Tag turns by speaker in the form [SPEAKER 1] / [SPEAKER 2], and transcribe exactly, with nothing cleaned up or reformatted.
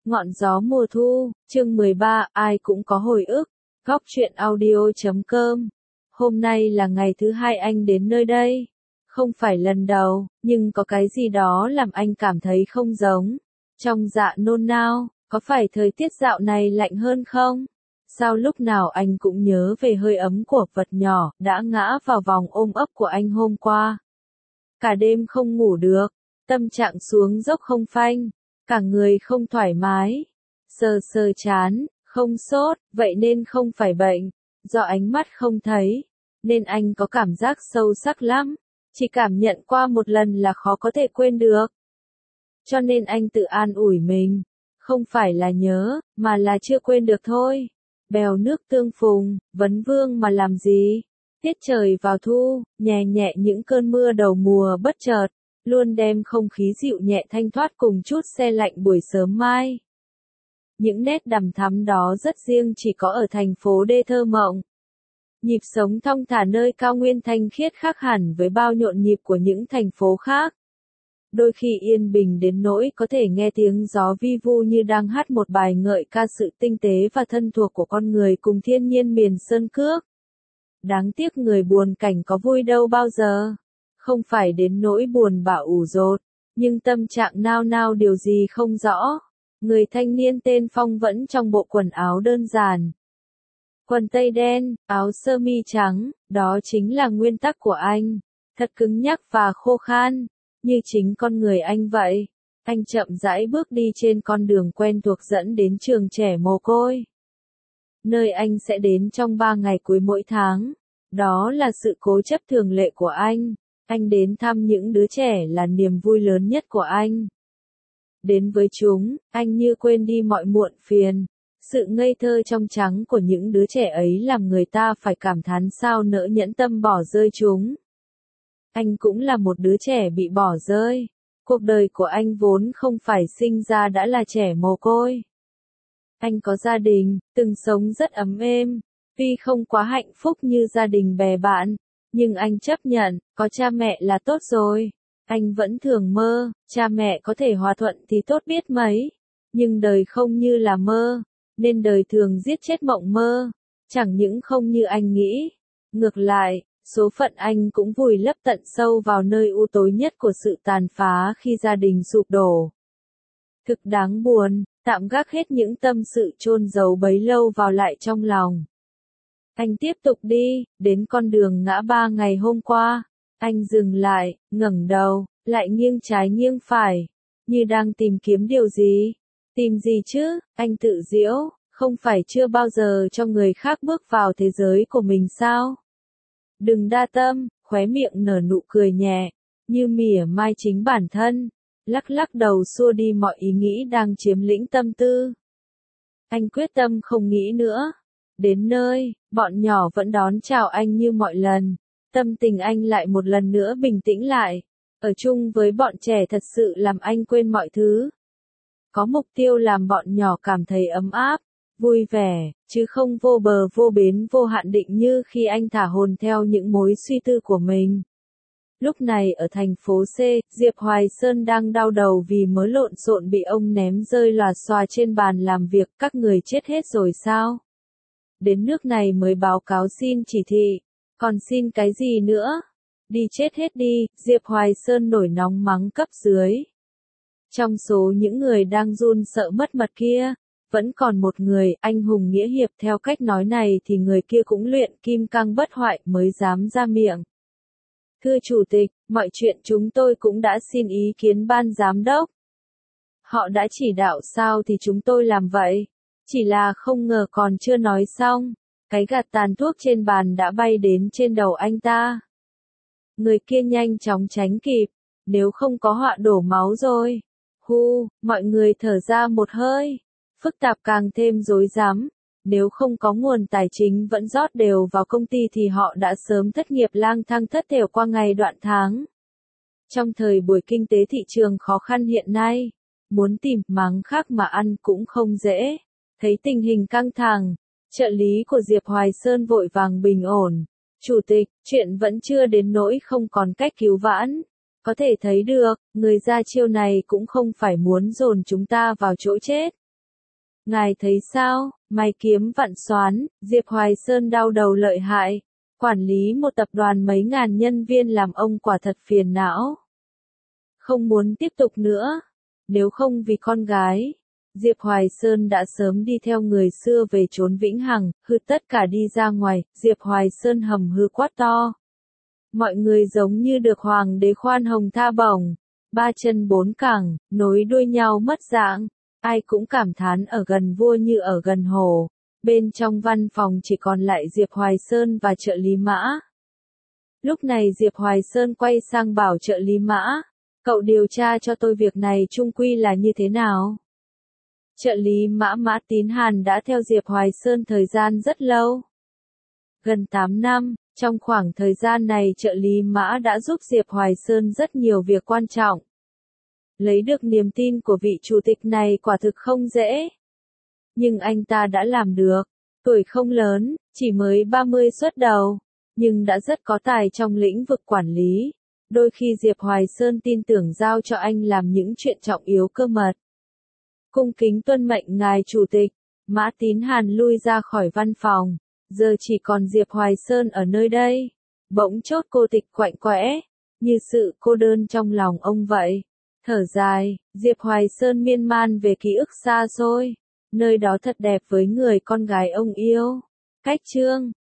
[SPEAKER 1] Ngọn gió mùa thu, chương mười ba, ai cũng có hồi ức. Góc truyện audio chấm com. Hôm nay là ngày thứ hai anh đến nơi đây. Không phải lần đầu, nhưng có cái gì đó làm anh cảm thấy không giống. Trong dạ nôn nao, có phải thời tiết dạo này lạnh hơn không? Sao lúc nào anh cũng nhớ về hơi ấm của vật nhỏ đã ngã vào vòng ôm ấp của anh hôm qua. Cả đêm không ngủ được, tâm trạng xuống dốc không phanh, cả người không thoải mái, sờ sờ chán, không sốt, vậy nên không phải bệnh, do ánh mắt không thấy, nên anh có cảm giác sâu sắc lắm, chỉ cảm nhận qua một lần là khó có thể quên được. Cho nên anh tự an ủi mình, không phải là nhớ, mà là chưa quên được thôi. Bèo nước tương phùng, vấn vương mà làm gì? Tiết trời vào thu, nhẹ nhẹ những cơn mưa đầu mùa bất chợt, luôn đem không khí dịu nhẹ thanh thoát cùng chút se lạnh buổi sớm mai. Những nét đằm thắm đó rất riêng chỉ có ở thành phố đê thơ mộng. Nhịp sống thong thả nơi cao nguyên thanh khiết khác hẳn với bao nhộn nhịp của những thành phố khác. Đôi khi yên bình đến nỗi có thể nghe tiếng gió vi vu như đang hát một bài ngợi ca sự tinh tế và thân thuộc của con người cùng thiên nhiên miền sơn cước. Đáng tiếc người buồn cảnh có vui đâu bao giờ. Không phải đến nỗi buồn bã ủ rột, nhưng tâm trạng nao nao điều gì không rõ. Người thanh niên tên Phong vẫn trong bộ quần áo đơn giản. Quần tây đen, áo sơ mi trắng, đó chính là nguyên tắc của anh. Thật cứng nhắc và khô khan, như chính con người anh vậy. Anh chậm rãi bước đi trên con đường quen thuộc dẫn đến trường trẻ mồ côi. Nơi anh sẽ đến trong ba ngày cuối mỗi tháng. Đó là sự cố chấp thường lệ của anh. Anh đến thăm những đứa trẻ là niềm vui lớn nhất của anh. Đến với chúng, anh như quên đi mọi muộn phiền. Sự ngây thơ trong trắng của những đứa trẻ ấy làm người ta phải cảm thán sao nỡ nhẫn tâm bỏ rơi chúng. Anh cũng là một đứa trẻ bị bỏ rơi. Cuộc đời của anh vốn không phải sinh ra đã là trẻ mồ côi. Anh có gia đình, từng sống rất ấm êm. Tuy không quá hạnh phúc như gia đình bè bạn, nhưng anh chấp nhận, có cha mẹ là tốt rồi. Anh vẫn thường mơ, cha mẹ có thể hòa thuận thì tốt biết mấy. Nhưng đời không như là mơ, nên đời thường giết chết mộng mơ. Chẳng những không như anh nghĩ. Ngược lại, số phận anh cũng vùi lấp tận sâu vào nơi u tối nhất của sự tàn phá khi gia đình sụp đổ. Thực đáng buồn, tạm gác hết những tâm sự chôn giấu bấy lâu vào lại trong lòng. Anh tiếp tục đi, đến con đường ngã ba ngày hôm qua. Anh dừng lại, ngẩng đầu, lại nghiêng trái nghiêng phải, như đang tìm kiếm điều gì. Tìm gì chứ, anh tự giễu, không phải chưa bao giờ cho người khác bước vào thế giới của mình sao? Đừng đa tâm, khóe miệng nở nụ cười nhẹ, như mỉa mai chính bản thân, lắc lắc đầu xua đi mọi ý nghĩ đang chiếm lĩnh tâm tư. Anh quyết tâm không nghĩ nữa. Đến nơi, bọn nhỏ vẫn đón chào anh như mọi lần. Tâm tình anh lại một lần nữa bình tĩnh lại. Ở chung với bọn trẻ thật sự làm anh quên mọi thứ. Có mục tiêu làm bọn nhỏ cảm thấy ấm áp, vui vẻ, chứ không vô bờ vô bến vô hạn định như khi anh thả hồn theo những mối suy tư của mình. Lúc này ở thành phố C, Diệp Hoài Sơn đang đau đầu vì mớ lộn xộn bị ông ném rơi lòa xòa trên bàn làm việc. Các người chết hết rồi sao? Đến nước này mới báo cáo xin chỉ thị. Còn xin cái gì nữa? Đi chết hết đi, Diệp Hoài Sơn nổi nóng mắng cấp dưới. Trong số những người đang run sợ mất mật kia, vẫn còn một người, anh hùng nghĩa hiệp. Theo cách nói này thì người kia cũng luyện kim cang bất hoại mới dám ra miệng. Thưa Chủ tịch, mọi chuyện chúng tôi cũng đã xin ý kiến ban giám đốc. Họ đã chỉ đạo sao thì chúng tôi làm vậy. Chỉ là không ngờ còn chưa nói xong, cái gạt tàn thuốc trên bàn đã bay đến trên đầu anh ta. Người kia nhanh chóng tránh kịp, nếu không có họa đổ máu rồi. Hu, mọi người thở ra một hơi. Phức tạp càng thêm rối rắm. Nếu không có nguồn tài chính vẫn rót đều vào công ty thì họ đã sớm thất nghiệp lang thang thất thểu qua ngày đoạn tháng. Trong thời buổi kinh tế thị trường khó khăn hiện nay, muốn tìm máng khác mà ăn cũng không dễ. Thấy tình hình căng thẳng, trợ lý của Diệp Hoài Sơn vội vàng bình ổn. Chủ tịch, chuyện vẫn chưa đến nỗi không còn cách cứu vãn. Có thể thấy được, người ra chiêu này cũng không phải muốn dồn chúng ta vào chỗ chết. Ngài thấy sao, mày kiếm vặn xoán, Diệp Hoài Sơn đau đầu lợi hại. Quản lý một tập đoàn mấy ngàn nhân viên làm ông quả thật phiền não. Không muốn tiếp tục nữa. Nếu không vì con gái, Diệp Hoài Sơn đã sớm đi theo người xưa về trốn Vĩnh Hằng, hư tất cả đi ra ngoài, Diệp Hoài Sơn hầm hư quát to. Mọi người giống như được hoàng đế khoan hồng tha bổng, ba chân bốn cẳng, nối đuôi nhau mất dạng, ai cũng cảm thán ở gần vua như ở gần hồ. Bên trong văn phòng chỉ còn lại Diệp Hoài Sơn và trợ lý Mã. Lúc này Diệp Hoài Sơn quay sang bảo trợ lý Mã, cậu điều tra cho tôi việc này chung quy là như thế nào? Trợ lý Mã Mã Tín Hàn đã theo Diệp Hoài Sơn thời gian rất lâu. Gần tám năm, trong khoảng thời gian này trợ lý Mã đã giúp Diệp Hoài Sơn rất nhiều việc quan trọng. Lấy được niềm tin của vị chủ tịch này quả thực không dễ. Nhưng anh ta đã làm được, tuổi không lớn, chỉ mới ba mươi xuất đầu, nhưng đã rất có tài trong lĩnh vực quản lý. Đôi khi Diệp Hoài Sơn tin tưởng giao cho anh làm những chuyện trọng yếu cơ mật. Cung kính tuân mệnh ngài chủ tịch, Mã Tín Hàn lui ra khỏi văn phòng, giờ chỉ còn Diệp Hoài Sơn ở nơi đây. Bỗng chốt cô tịch quạnh quẽ, như sự cô đơn trong lòng ông vậy. Thở dài, Diệp Hoài Sơn miên man về ký ức xa xôi. Nơi đó thật đẹp với người con gái ông yêu. Cách chương